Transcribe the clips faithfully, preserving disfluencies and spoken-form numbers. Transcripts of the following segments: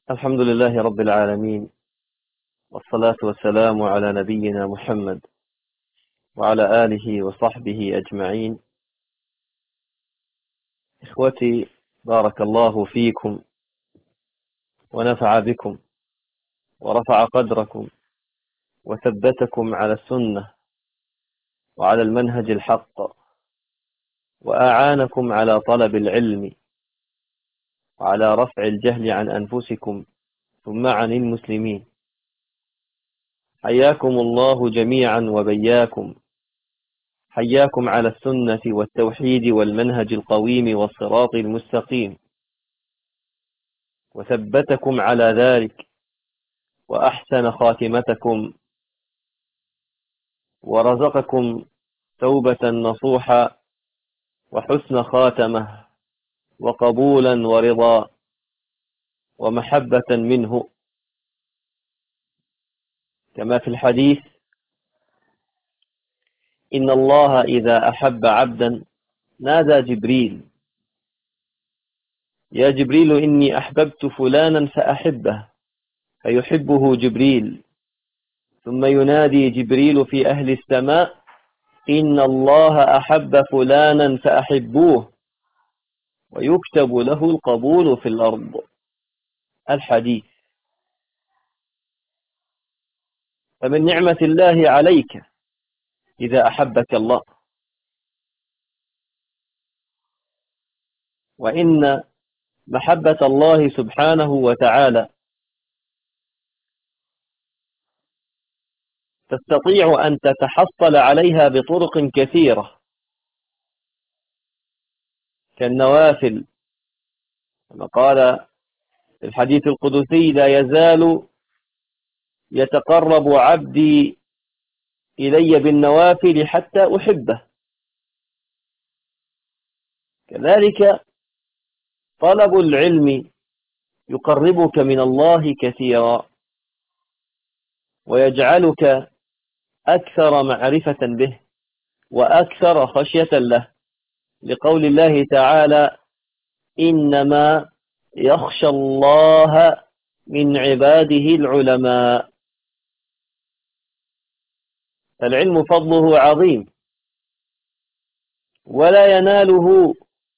الحمد لله رب العالمين، والصلاة والسلام على نبينا محمد وعلى آله وصحبه أجمعين. إخوتي، بارك الله فيكم ونفع بكم ورفع قدركم وثبتكم على السنة وعلى المنهج الحق، وأعانكم على طلب العلم وعلى رفع الجهل عن أنفسكم ثم عن المسلمين. حياكم الله جميعا وبياكم، حياكم على السنة والتوحيد والمنهج القويم والصراط المستقيم، وثبتكم على ذلك وأحسن خاتمتكم، ورزقكم توبة نصوحا وحسن خاتمة وقبولا ورضا ومحبة منه، كما في الحديث: إن الله إذا أحب عبدا نادى جبريل: يا جبريل إني أحببت فلانا فأحبه، فيحبه جبريل، ثم ينادي جبريل في أهل السماء: إن الله أحب فلانا فأحبوه، ويكتب له القبول في الأرض. الحديث. فمن نعمة الله عليك إذا أحبك الله، وإن محبة الله سبحانه وتعالى تستطيع أن تتحصل عليها بطرق كثيرة، كالنوافل، كما قال في الحديث القدسي: لا يزال يتقرب عبدي إلي بالنوافل حتى أحبه. كذلك طلب العلم يقربك من الله كثيرا، ويجعلك أكثر معرفة به وأكثر خشية له، لقول الله تعالى: إنما يخشى الله من عباده العلماء. فالعلم فضله عظيم، ولا يناله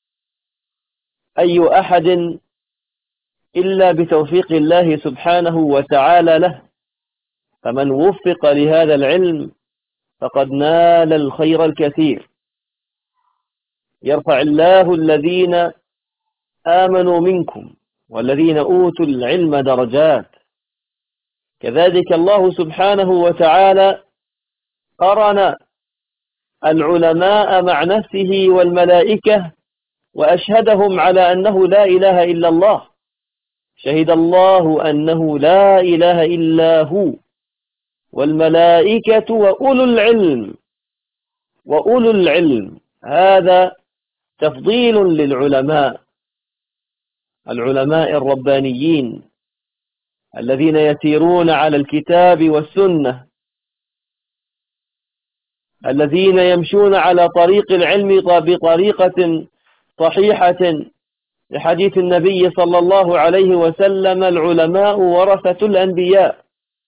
أي أحد إلا بتوفيق الله سبحانه وتعالى له، فمن وفق لهذا العلم فقد نال الخير الكثير. يرفع الله الذين آمنوا منكم والذين أوتوا العلم درجات. كذلك الله سبحانه وتعالى قرن العلماء مع نفسه والملائكة، وأشهدهم على أنه لا إله إلا الله. شهد الله أنه لا إله إلا هو، والملائكة وأولو العلم. وأولو العلم هذا تفضيل للعلماء، العلماء الربانيين الذين يسيرون على الكتاب والسنة، الذين يمشون على طريق العلم بطريقة صحيحة، لحديث النبي صلى الله عليه وسلم: العلماء ورثة الأنبياء.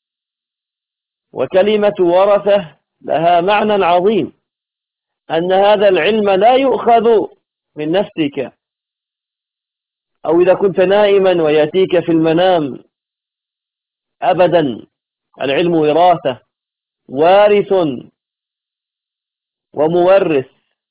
وكلمة ورثة لها معنى عظيم، أن هذا العلم لا يؤخذ من نفسك، أو إذا كنت نائما ويأتيك في المنام، أبدا. العلم وراثة، وارث ومورث.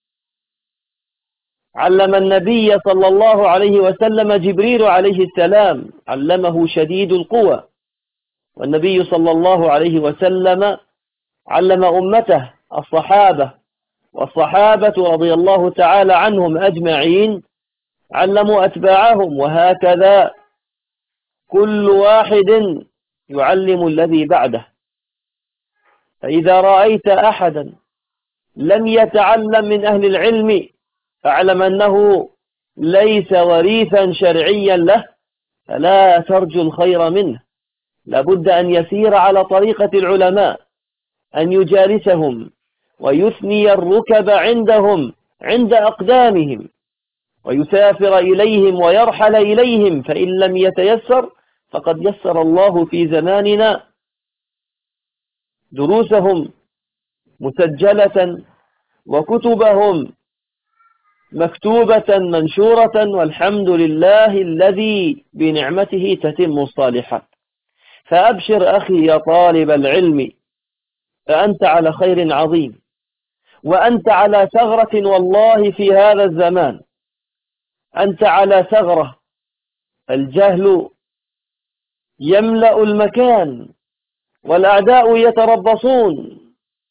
علم النبي صلى الله عليه وسلم جبريل عليه السلام، علمه شديد القوى، والنبي صلى الله عليه وسلم علم أمته الصحابة، والصحابة رضي الله تعالى عنهم أجمعين علموا أتباعهم، وهكذا كل واحد يعلم الذي بعده. فإذا رأيت أحدا لم يتعلم من أهل العلم فاعلم أنه ليس وريثا شرعيا له، فلا ترجو الخير منه. لابد أن يسير على طريقة العلماء، أن يجالسهم ويثني الركب عندهم عند أقدامهم، ويسافر إليهم ويرحل إليهم، فإن لم يتيسر فقد يسر الله في زماننا دروسهم مسجلة وكتبهم مكتوبة منشورة، والحمد لله الذي بنعمته تتم الصالحات. فأبشر أخي يا طالب العلم، فأنت على خير عظيم، وأنت على ثغرة والله في هذا الزمان، أنت على ثغرة. الجهل يملأ المكان، والأعداء يتربصون،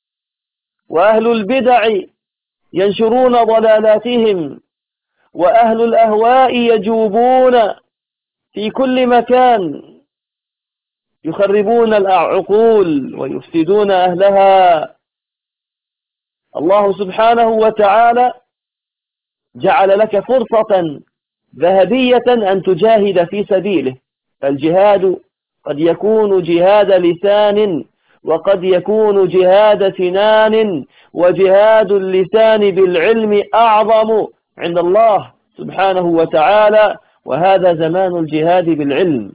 وأهل البدع ينشرون ضلالاتهم، وأهل الأهواء يجوبون في كل مكان، يخربون العقول ويفسدون أهلها. الله سبحانه وتعالى جعل لك فرصة ذهبية أن تجاهد في سبيله. فالجهاد قد يكون جهاد لسان، وقد يكون جهاد سنان، وجهاد اللسان بالعلم أعظم عند الله سبحانه وتعالى، وهذا زمان الجهاد بالعلم.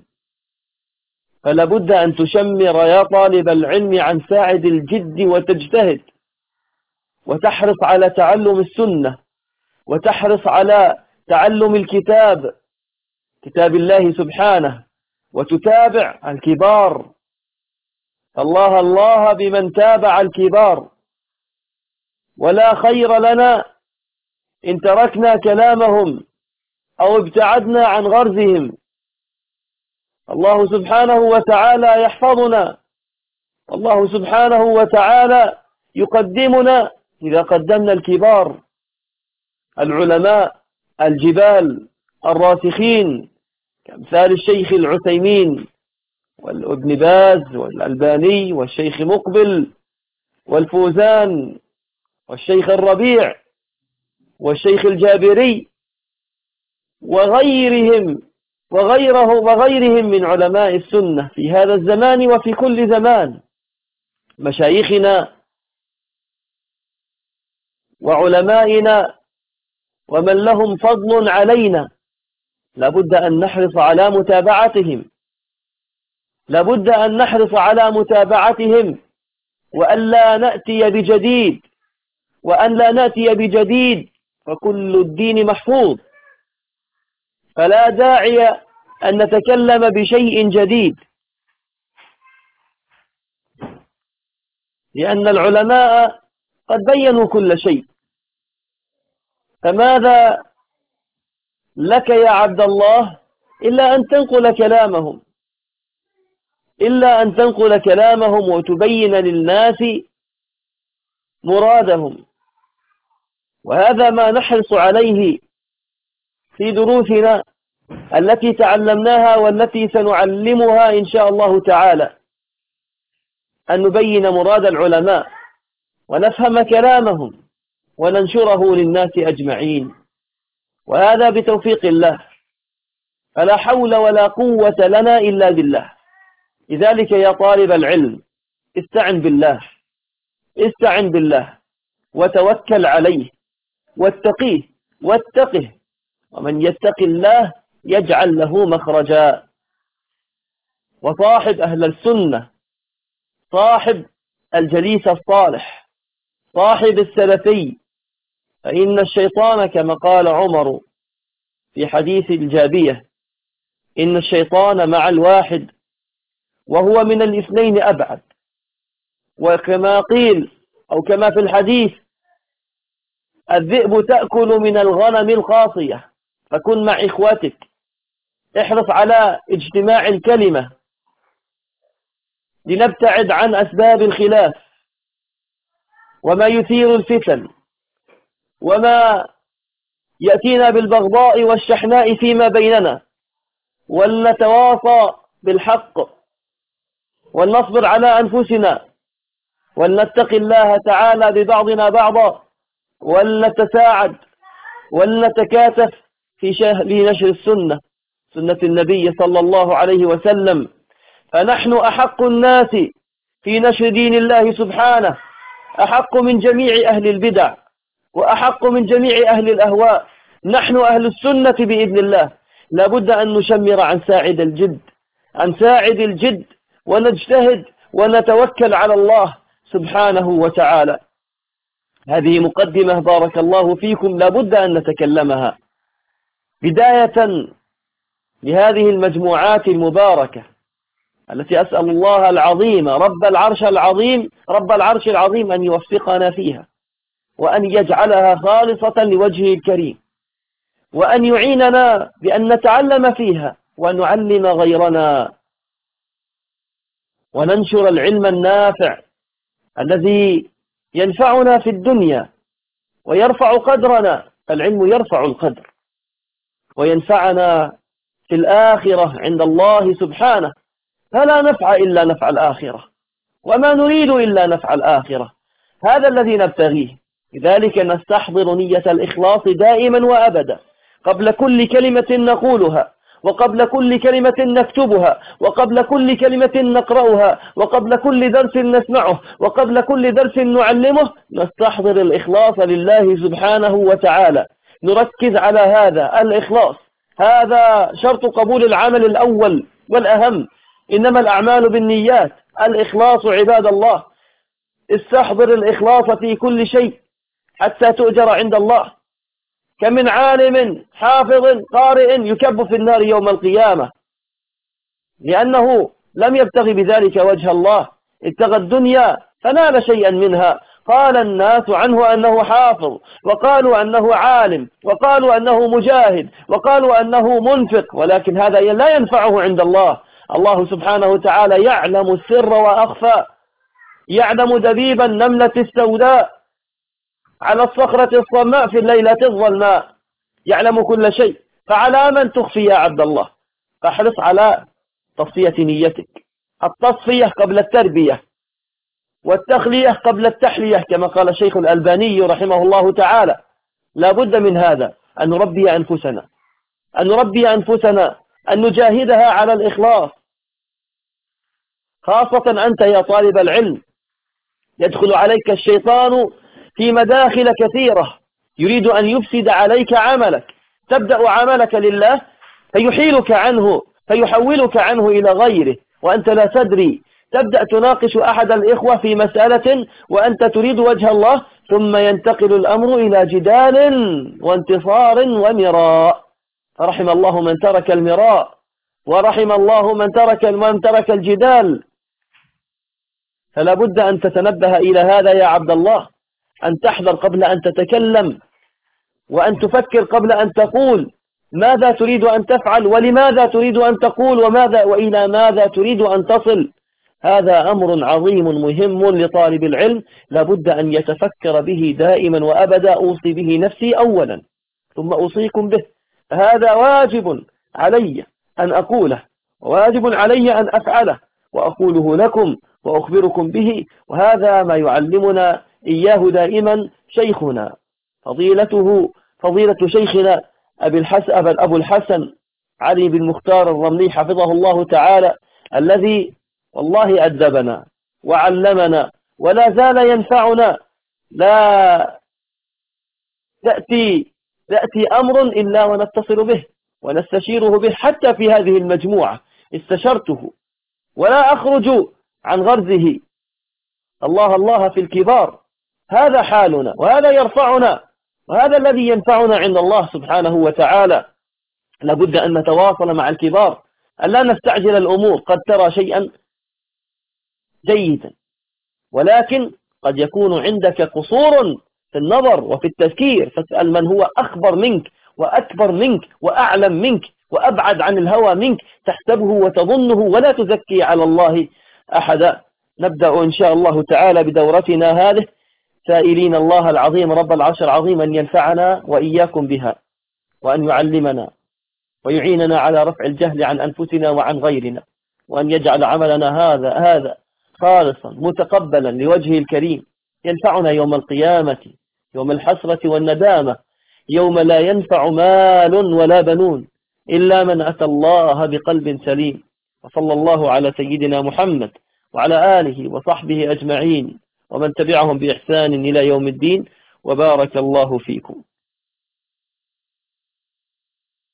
فلا بد أن تشمر يا طالب العلم عن ساعد الجد وتجتهد، وتحرص على تعلم السنة، وتحرص على تعلم الكتاب كتاب الله سبحانه، وتتابع الكبار. الله الله بمن تابع الكبار، ولا خير لنا إن تركنا كلامهم أو ابتعدنا عن غرزهم. الله سبحانه وتعالى يحفظنا، الله سبحانه وتعالى يقدمنا إذا قدمنا الكبار، العلماء الجبال الراسخين كأمثال الشيخ العثيمين والابن باز والألباني والشيخ مقبل والفوزان والشيخ الربيع والشيخ الجابري وغيرهم وغيره وغيرهم من علماء السنة في هذا الزمان وفي كل زمان. مشايخنا وعلمائنا ومن لهم فضل علينا لابد أن نحرص على متابعتهم، لابد أن نحرص على متابعتهم، وأن لا نأتي بجديد، وأن لا نأتي بجديد فكل الدين محفوظ. فلا داعي أن نتكلم بشيء جديد، لأن العلماء قد بينوا كل شيء. فماذا لك يا عبد الله إلا أن تنقل كلامهم، إلا أن تنقل كلامهم وتبين للناس مرادهم. وهذا ما نحرص عليه في دروسنا التي تعلمناها والتي سنعلمها إن شاء الله تعالى، أن نبين مراد العلماء ونفهم كلامهم وننشره للناس أجمعين، وهذا بتوفيق الله. فلا حول ولا قوة لنا إلا بالله. لذلك يا طالب العلم استعن بالله، استعن بالله وتوكل عليه واتقيه واتقه، ومن يتق الله يجعل له مخرجا. وصاحب أهل السنة، صاحب الجليس الصالح، صاحب السلفي، فإن الشيطان كما قال عمر في حديث الجابية: إن الشيطان مع الواحد وهو من الاثنين أبعد. وكما قيل أو كما في الحديث: الذئب تأكل من الغنم القاصية. فكن مع إخوتك، احرص على اجتماع الكلمة لنبتعد عن أسباب الخلاف وما يثير الفتن وما يأتينا بالبغضاء والشحناء فيما بيننا، ولنتواصى بالحق ولنصبر على أنفسنا ولنتقي الله تعالى ببعضنا بعضا، ولنتساعد ولنتكاتف في نشر السنة، سنة النبي صلى الله عليه وسلم. فنحن أحق الناس في نشر دين الله سبحانه، أحق من جميع أهل البدع وأحق من جميع أهل الأهواء. نحن أهل السنة بإذن الله. لابد أن نشمر عن ساعد الجد أن نساعد الجد ونجتهد ونتوكل على الله سبحانه وتعالى. هذه مقدمة بارك الله فيكم لابد أن نتكلمها بداية لهذه المجموعات المباركة التي أسأل الله العظيم رب العرش العظيم رب العرش العظيم أن يوفقنا فيها، وأن يجعلها خالصة لوجهه الكريم، وأن يعيننا بأن نتعلم فيها وأن نعلم غيرنا وننشر العلم النافع الذي ينفعنا في الدنيا ويرفع قدرنا. العلم يرفع القدر وينفعنا في الآخرة عند الله سبحانه، فلا نفع إلا نفع الآخرة، وما نريد إلا نفع الآخرة، هذا الذي نبتغيه. لذلك نستحضر نية الإخلاص دائما وأبدا قبل كل كلمة نقولها، وقبل كل كلمة نكتبها، وقبل كل كلمة نقرأها، وقبل كل درس نسمعه، وقبل كل درس نعلمه، نستحضر الإخلاص لله سبحانه وتعالى. نركز على هذا الإخلاص، هذا شرط قبول العمل الأول والأهم. إنما الأعمال بالنيات. الإخلاص عباد الله، استحضر الإخلاص في كل شيء حتى تؤجر عند الله. كم من عالم حافظ قارئ يكب في النار يوم القيامة لأنه لم يبتغي بذلك وجه الله، ابتغى الدنيا فنال شيئا منها. قال الناس عنه أنه حافظ، وقالوا أنه عالم، وقالوا أنه مجاهد، وقالوا أنه منفق، ولكن هذا لا ينفعه عند الله. الله سبحانه وتعالى يعلم السر وأخفى، يعلم دبيب النملة السوداء على الصخرة الصماء في الليلة الظلماء، يعلم كل شيء. فعلى من تخفي يا عبد الله؟ فاحرص على تصفية نيتك، التصفية قبل التربية، والتخلية قبل التحلية، كما قال الشيخ الألباني رحمه الله تعالى. لا بد من هذا، أن نربي أنفسنا، أن نربي أنفسنا، أن نجاهدها على الإخلاص. خاصة أنت يا طالب العلم، يدخل عليك الشيطان في مداخل كثيرة، يريد أن يفسد عليك عملك. تبدأ عملك لله فيحيلك عنه، فيحولك عنه إلى غيره وأنت لا تدري. تبدأ تناقش أحد الإخوة في مسألة وأنت تريد وجه الله، ثم ينتقل الأمر إلى جدال وانتصار ومراء. فرحم الله من ترك المراء، ورحم الله من ترك من ترك الجدال. فلا بد أن تتنبه إلى هذا يا عبد الله، أن تحذر قبل أن تتكلم، وأن تفكر قبل أن تقول ماذا تريد أن تفعل، ولماذا تريد أن تقول، وماذا وإلى ماذا تريد أن تصل. هذا أمر عظيم مهم لطالب العلم، لابد أن يتفكر به دائما وأبدا. أوصي به نفسي أولا ثم أوصيكم به. هذا واجب علي أن أقوله، واجب علي أن أفعله، وأقوله لكم وأخبركم به. وهذا ما يعلمنا إياه دائما شيخنا فضيلته فضيلة شيخنا أبي الحسن أبو الحسن علي بن مختار الرملي حفظه الله تعالى، الذي والله أدبنا وعلمنا ولا زال ينفعنا. لا تأتي تأتي أمر إلا ونتصل به ونستشيره به. حتى في هذه المجموعة استشرته ولا أخرج عن غرزه. الله الله في الكبار، هذا حالنا، وهذا يرفعنا، وهذا الذي ينفعنا عند الله سبحانه وتعالى. لابد أن نتواصل مع الكبار، أن لا نستعجل الأمور. قد ترى شيئا جيدا، ولكن قد يكون عندك قصور في النظر وفي التفكير، فاسأل من هو أخبر منك وأكبر منك وأعلم منك وأبعد عن الهوى منك، تحسبه وتظنه ولا تزكي على الله أحدا. نبدأ إن شاء الله تعالى بدورتنا هذه، سائلين الله العظيم رب العرش العظيم أن ينفعنا وإياكم بها، وأن يعلمنا ويعيننا على رفع الجهل عن أنفسنا وعن غيرنا، وأن يجعل عملنا هذا هذا خالصا متقبلا لوجهه الكريم، ينفعنا يوم القيامة، يوم الحسرة والندامة، يوم لا ينفع مال ولا بنون إلا من أتى الله بقلب سليم. وصلى الله على سيدنا محمد وعلى آله وصحبه أجمعين ومن تبعهم بإحسان إلى يوم الدين، وبارك الله فيكم.